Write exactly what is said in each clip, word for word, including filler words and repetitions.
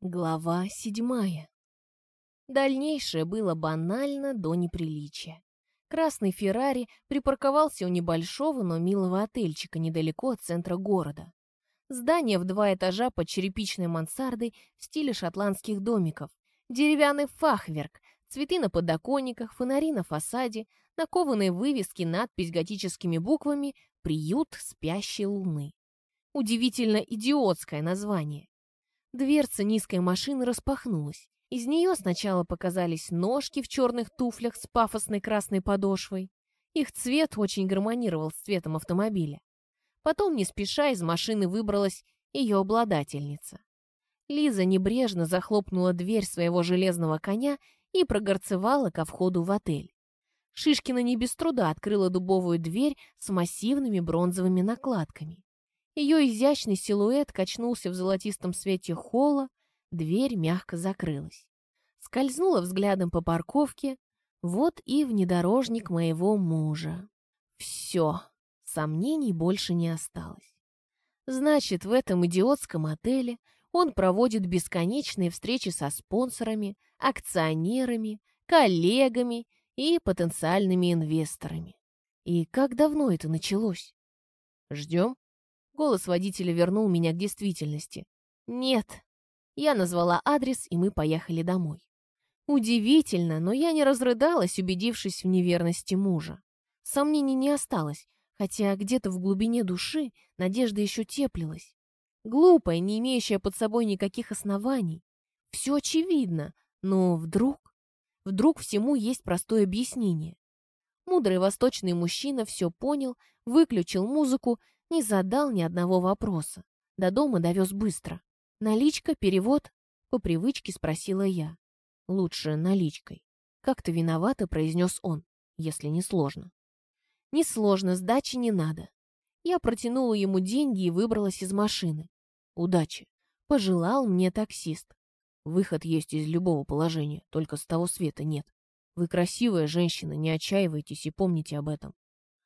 Глава седьмая. Дальнейшее было банально до неприличия. Красный Феррари припарковался у небольшого, но милого отельчика недалеко от центра города. Здание в два этажа под черепичной мансардой в стиле шотландских домиков, деревянный фахверк, цветы на подоконниках, фонари на фасаде, на кованой вывеске надпись готическими буквами «Приют спящей луны». Удивительно идиотское название. Дверца низкой машины распахнулась. Из нее сначала показались ножки в черных туфлях с пафосной красной подошвой. Их цвет очень гармонировал с цветом автомобиля. Потом, не спеша, из машины выбралась ее обладательница. Лиза небрежно захлопнула дверь своего железного коня и прогорцевала ко входу в отель. Шишкина не без труда открыла дубовую дверь с массивными бронзовыми накладками. Ее изящный силуэт качнулся в золотистом свете холла, дверь мягко закрылась. Скользнула взглядом по парковке, вот и внедорожник моего мужа. Все, сомнений больше не осталось. Значит, в этом идиотском отеле он проводит бесконечные встречи со спонсорами, акционерами, коллегами и потенциальными инвесторами. И как давно это началось? Ждем? Голос водителя вернул меня к действительности. «Нет». Я назвала адрес, и мы поехали домой. Удивительно, но я не разрыдалась, убедившись в неверности мужа. Сомнений не осталось, хотя где-то в глубине души надежда еще теплилась. Глупая, не имеющая под собой никаких оснований. Все очевидно, но вдруг... Вдруг всему есть простое объяснение. Мудрый восточный мужчина все понял, выключил музыку, не задал ни одного вопроса. До дома довез быстро. «Наличка, перевод?» — по привычке спросила я. «Лучше наличкой». Как-то виновато произнес он, если не сложно. «Не сложно, сдачи не надо». Я протянула ему деньги и выбралась из машины. «Удачи», — пожелал мне таксист. «Выход есть из любого положения, только с того света нет. Вы красивая женщина, не отчаивайтесь и помните об этом».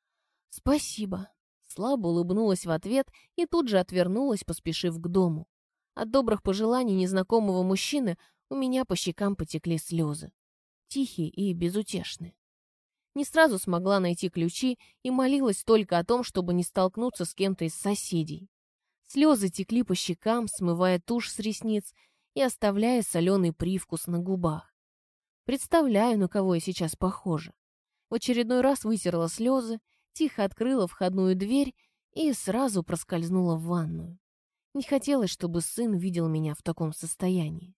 «Спасибо». Слабо улыбнулась в ответ и тут же отвернулась, поспешив к дому. От добрых пожеланий незнакомого мужчины у меня по щекам потекли слезы. Тихие и безутешные. Не сразу смогла найти ключи и молилась только о том, чтобы не столкнуться с кем-то из соседей. Слезы текли по щекам, смывая тушь с ресниц и оставляя соленый привкус на губах. Представляю, на кого я сейчас похожа. В очередной раз вытерла слезы, тихо открыла входную дверь и сразу проскользнула в ванную. Не хотелось, чтобы сын видел меня в таком состоянии.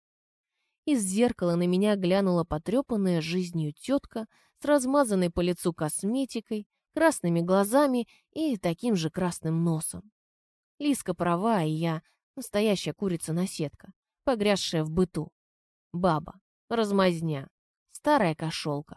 Из зеркала на меня глянула потрепанная жизнью тетка с размазанной по лицу косметикой, красными глазами и таким же красным носом. Лизка права, и я настоящая курица-наседка, погрязшая в быту. Баба, размазня, старая кошелка.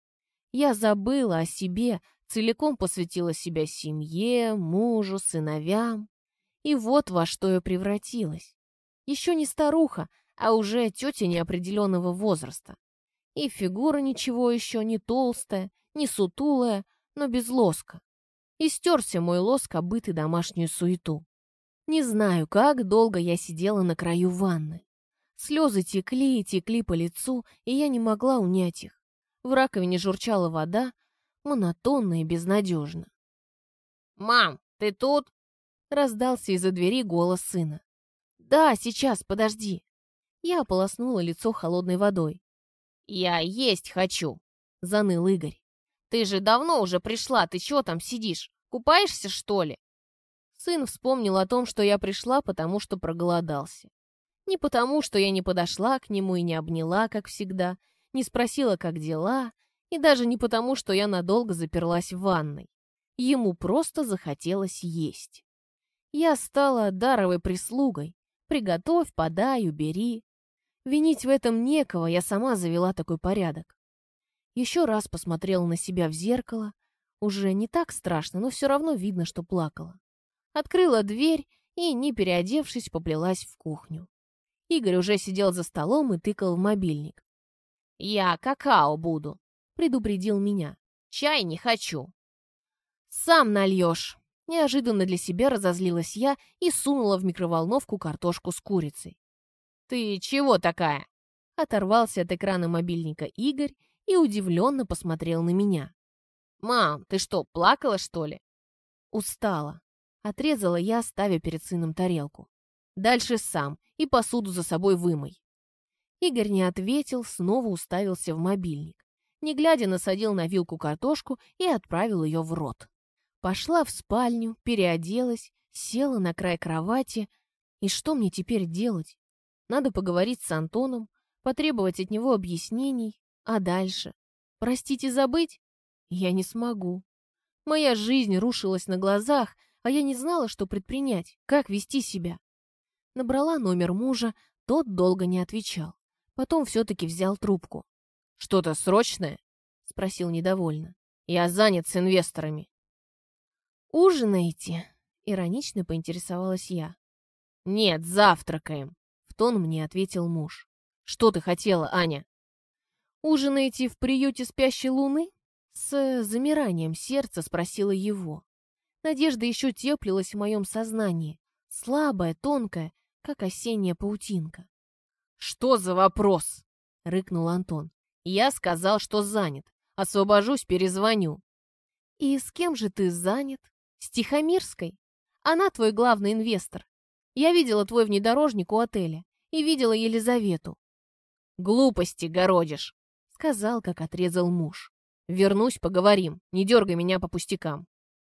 Я забыла о себе, целиком посвятила себя семье, мужу, сыновьям. И вот во что я превратилась. Еще не старуха, а уже тетя неопределенного возраста. И фигура ничего еще не толстая, не сутулая, но без лоска. И стерся мой лоск о быт и домашнюю суету. Не знаю, как долго я сидела на краю ванны. Слезы текли и текли по лицу, и я не могла унять их. В раковине журчала вода, монотонно и безнадежно. «Мам, ты тут?» — раздался из-за двери голос сына. «Да, сейчас, подожди». Я ополоснула лицо холодной водой. «Я есть хочу», — заныл Игорь. «Ты же давно уже пришла, ты чего там сидишь? Купаешься, что ли?» Сын вспомнил о том, что я пришла, потому что проголодался. Не потому, что я не подошла к нему и не обняла, как всегда, не спросила, как дела, и даже не потому, что я надолго заперлась в ванной. Ему просто захотелось есть. Я стала даровой прислугой. Приготовь, подай, убери. Винить в этом некого, я сама завела такой порядок. Еще раз посмотрела на себя в зеркало. Уже не так страшно, но все равно видно, что плакала. Открыла дверь и, не переодевшись, поплелась в кухню. Игорь уже сидел за столом и тыкал в мобильник. «Я какао буду», — предупредил меня. «Чай не хочу». «Сам нальешь». Неожиданно для себя разозлилась я и сунула в микроволновку картошку с курицей. «Ты чего такая?» Оторвался от экрана мобильника Игорь и удивленно посмотрел на меня. «Мам, ты что, плакала, что ли?» «Устала», — отрезала я, ставя перед сыном тарелку. «Дальше сам и посуду за собой вымой». Игорь не ответил, снова уставился в мобильник. Не глядя, насадил на вилку картошку и отправил ее в рот. Пошла в спальню, переоделась, села на край кровати. И что мне теперь делать? Надо поговорить с Антоном, потребовать от него объяснений. А дальше? Простить и забыть? Я не смогу. Моя жизнь рушилась на глазах, а я не знала, что предпринять, как вести себя. Набрала номер мужа, тот долго не отвечал. Потом все-таки взял трубку. «Что-то срочное?» — спросил недовольно. «Я занят с инвесторами». «Ужинаете?» — иронично поинтересовалась я. «Нет, завтракаем», — в тон мне ответил муж. «Что ты хотела, Аня?» «Ужинаете в приюте спящей луны?» С замиранием сердца спросила его. Надежда еще теплилась в моем сознании, слабая, тонкая, как осенняя паутинка. «Что за вопрос?» — рыкнул Антон. «Я сказал, что занят. Освобожусь, перезвоню». «И с кем же ты занят? С Тихомирской? Она твой главный инвестор. Я видела твой внедорожник у отеля и видела Елизавету». «Глупости городишь», — сказал, как отрезал муж. «Вернусь, поговорим. Не дергай меня по пустякам».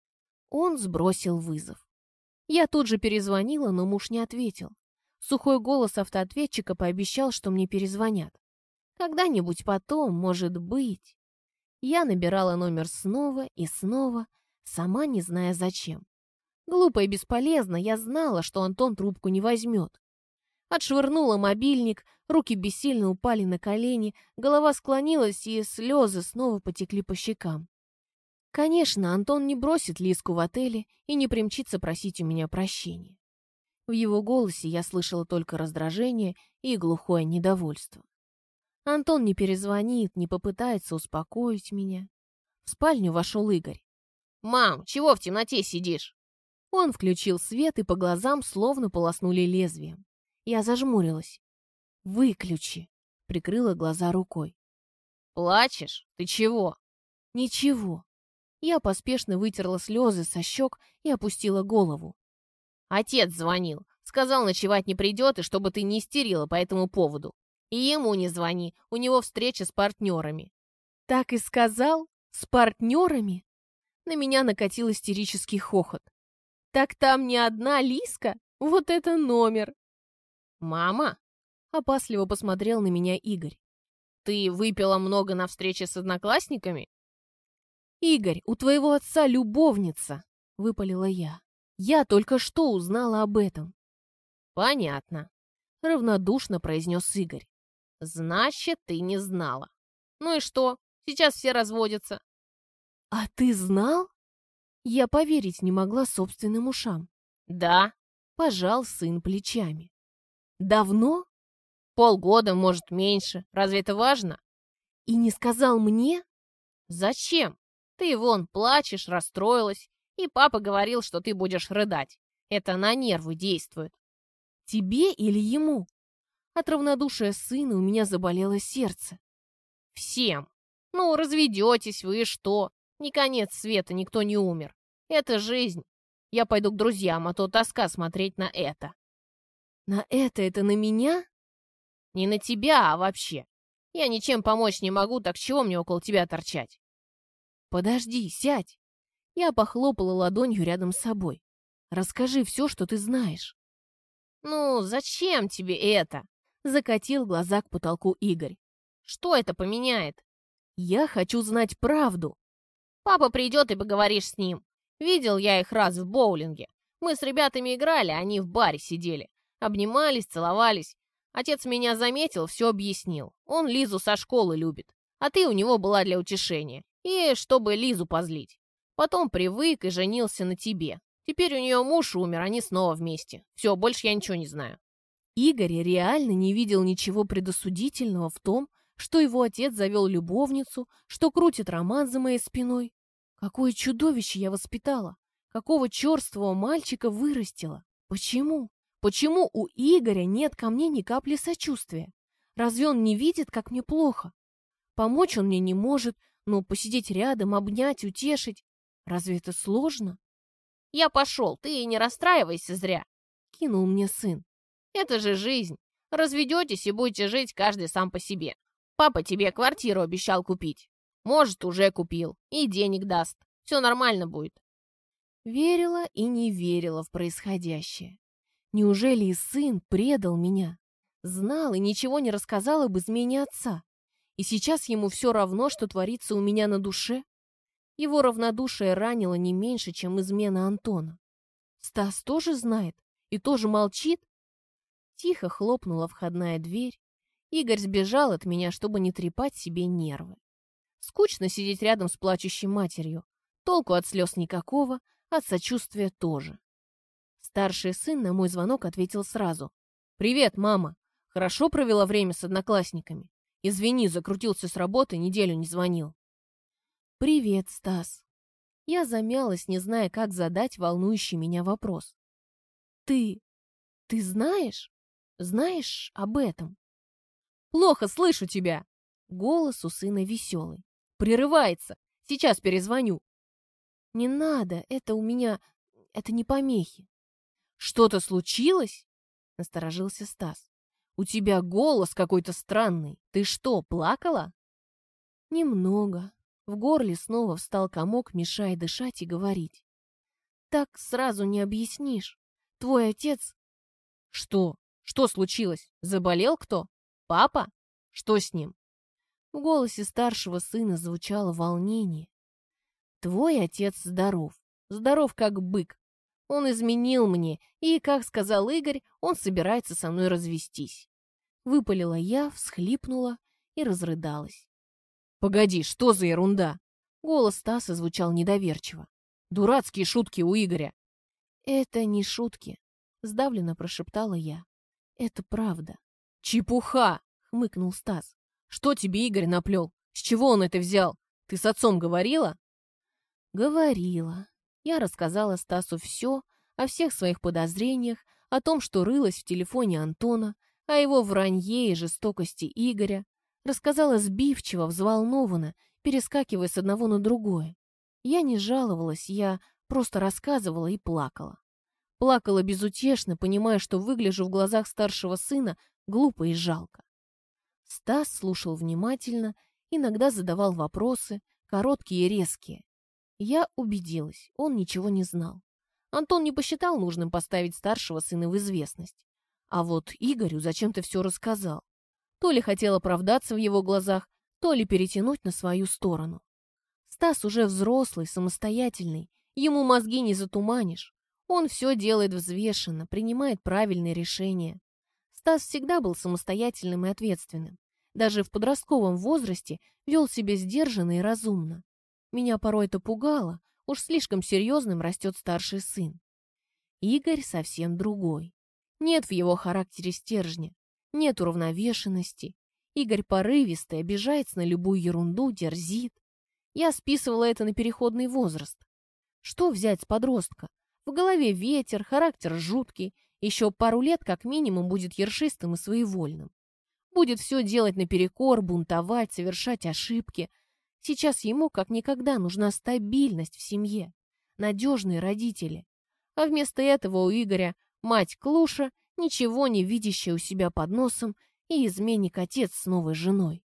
Он сбросил вызов. Я тут же перезвонила, но муж не ответил. Сухой голос автоответчика пообещал, что мне перезвонят. Когда-нибудь потом, может быть. Я набирала номер снова и снова, сама не зная зачем. Глупо и бесполезно, я знала, что Антон трубку не возьмет. Отшвырнула мобильник, руки бессильно упали на колени, голова склонилась, и слезы снова потекли по щекам. Конечно, Антон не бросит Лиску в отеле и не примчится просить у меня прощения. В его голосе я слышала только раздражение и глухое недовольство. Антон не перезвонит, не попытается успокоить меня. В спальню вошел Игорь. «Мам, чего в темноте сидишь?» Он включил свет, и по глазам словно полоснули лезвием. Я зажмурилась. «Выключи!» — прикрыла глаза рукой. «Плачешь? Ты чего?» «Ничего». Я поспешно вытерла слезы со щек и опустила голову. «Отец звонил. Сказал, ночевать не придет, и чтобы ты не истерила по этому поводу. И ему не звони, у него встреча с партнерами». «Так и сказал? С партнерами?» На меня накатил истерический хохот. «Так там не одна Лиска? Вот это номер!» «Мама?» — опасливо посмотрел на меня Игорь. «Ты выпила много на встрече с одноклассниками?» «Игорь, у твоего отца любовница!» — выпалила я. «Я только что узнала об этом». «Понятно», — равнодушно произнес Игорь. «Значит, ты не знала. Ну и что? Сейчас все разводятся». «А ты знал?» Я поверить не могла собственным ушам. «Да», — пожал сын плечами. «Давно?» «Полгода, может, меньше. Разве это важно?» «И не сказал мне?» «Зачем? Ты вон плачешь, расстроилась, и папа говорил, что ты будешь рыдать. Это на нервы действует». «Тебе или ему?» От равнодушия сына у меня заболело сердце. «Всем. Ну, разведетесь вы, и что? Не конец света, никто не умер. Это жизнь. Я пойду к друзьям, а то тоска смотреть на это». «На это? Это на меня?» «Не на тебя, а вообще. Я ничем помочь не могу, так чего мне около тебя торчать?» «Подожди, сядь». Я похлопала ладонью рядом с собой. «Расскажи все, что ты знаешь». «Ну, зачем тебе это?» Закатил глаза к потолку Игорь. «Что это поменяет?» «Я хочу знать правду». «Папа придет, и поговоришь с ним. Видел я их раз в боулинге. Мы с ребятами играли, они в баре сидели. Обнимались, целовались. Отец меня заметил, все объяснил. Он Лизу со школы любит. А ты у него была для утешения. И чтобы Лизу позлить. Потом привык и женился на тебе. Теперь у нее муж умер, они снова вместе. Все, больше я ничего не знаю». Игорь реально не видел ничего предосудительного в том, что его отец завел любовницу, что крутит роман за моей спиной. Какое чудовище я воспитала! Какого черствого мальчика вырастила! Почему? Почему у Игоря нет ко мне ни капли сочувствия? Разве он не видит, как мне плохо? Помочь он мне не может, но посидеть рядом, обнять, утешить. Разве это сложно? «Я пошел, ты не расстраивайся зря», — кинул мне сын. «Это же жизнь. Разведетесь и будете жить каждый сам по себе. Папа тебе квартиру обещал купить. Может, уже купил. И денег даст. Все нормально будет». Верила и не верила в происходящее. Неужели и сын предал меня? Знал и ничего не рассказал об измене отца. И сейчас ему все равно, что творится у меня на душе? Его равнодушие ранило не меньше, чем измена Антона. Стас тоже знает и тоже молчит? Тихо хлопнула входная дверь. Игорь сбежал от меня, чтобы не трепать себе нервы. Скучно сидеть рядом с плачущей матерью. Толку от слез никакого, от сочувствия тоже. Старший сын на мой звонок ответил сразу. «Привет, мама. Хорошо провела время с одноклассниками. Извини, закрутился с работы, неделю не звонил». «Привет, Стас». Я замялась, не зная, как задать волнующий меня вопрос. «Ты... ты знаешь? Знаешь об этом?» «Плохо слышу тебя!» Голос у сына веселый. «Прерывается. Сейчас перезвоню». «Не надо, это у меня... это не помехи». «Что-то случилось?» Насторожился Стас. «У тебя голос какой-то странный. Ты что, плакала?» «Немного». В горле снова встал комок, мешая дышать и говорить. «Так сразу не объяснишь. Твой отец...» «Что? Что случилось? Заболел кто? Папа? Что с ним?» В голосе старшего сына звучало волнение. «Твой отец здоров. Здоров как бык. Он изменил мне, и, как сказал Игорь, он собирается со мной развестись». Выпалила я, всхлипнула и разрыдалась. «Погоди, что за ерунда?» Голос Стаса звучал недоверчиво. «Дурацкие шутки у Игоря». «Это не шутки», — сдавленно прошептала я. «Это правда». «Чепуха!» — хмыкнул Стас. «Что тебе Игорь наплел? С чего он это взял? Ты с отцом говорила?» «Говорила». Я рассказала Стасу все, о всех своих подозрениях, о том, что рылась в телефоне Антона, о его вранье и жестокости Игоря. Рассказала сбивчиво, взволнованно, перескакивая с одного на другое. Я не жаловалась, я просто рассказывала и плакала. Плакала безутешно, понимая, что выгляжу в глазах старшего сына глупо и жалко. Стас слушал внимательно, иногда задавал вопросы, короткие и резкие. Я убедилась, он ничего не знал. Антон не посчитал нужным поставить старшего сына в известность. А вот Игорю зачем-то все рассказал. То ли хотел оправдаться в его глазах, то ли перетянуть на свою сторону. Стас уже взрослый, самостоятельный, ему мозги не затуманишь. Он все делает взвешенно, принимает правильные решения. Стас всегда был самостоятельным и ответственным. Даже в подростковом возрасте вел себя сдержанно и разумно. Меня порой это пугало, уж слишком серьезным растет старший сын. Игорь совсем другой. Нет в его характере стержня. Нет уравновешенности. Игорь порывистый, обижается на любую ерунду, дерзит. Я списывала это на переходный возраст. Что взять с подростка? В голове ветер, характер жуткий. Еще пару лет как минимум будет ершистым и своевольным. Будет все делать наперекор, бунтовать, совершать ошибки. Сейчас ему как никогда нужна стабильность в семье, надежные родители. А вместо этого у Игоря мать Клуша, ничего не видящая у себя под носом, и изменник-отец с новой женой.